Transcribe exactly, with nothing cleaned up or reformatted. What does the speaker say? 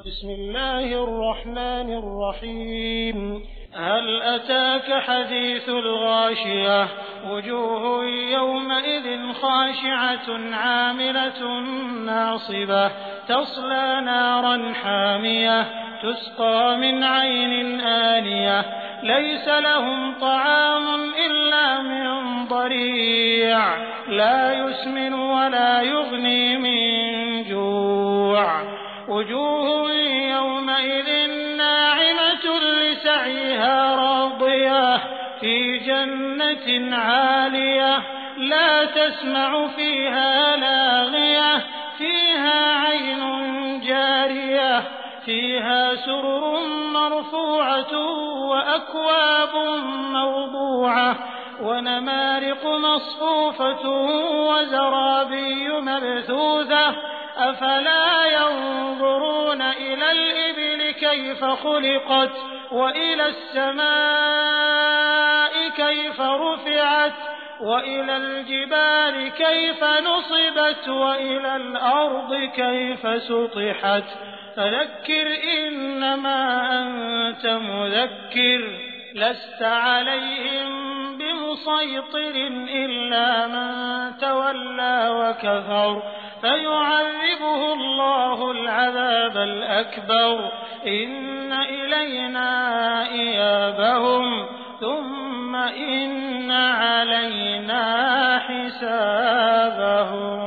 بسم الله الرحمن الرحيم هل أتاك حديث الغاشية وجوه يومئذ خاشعة عاملة ناصبة تصلى نارا حامية تسقى من عين آنية ليس لهم طعام إلا من ضريع لا يسمن ولا يغني من جوع وجوه يومئذ ناعمة لسعيها راضية في جنة عالية لا تسمع فيها لاغية فيها عين جارية فيها سرر مرفوعة وأكواب موضوعة ونمارق مصفوفة وزرابي مبثوثة أفلا ينظرون إلى الإبل كيف خلقت وإلى السماء كيف رفعت وإلى الجبال كيف نصبت وإلى الأرض كيف سطحت فذكر إنما أنت مذكر لست عليهم بمسيطر إلا من تولى وكفر فيعذبه الله العذاب الأكبر إن إلينا إيابهم ثم إن علينا حسابهم.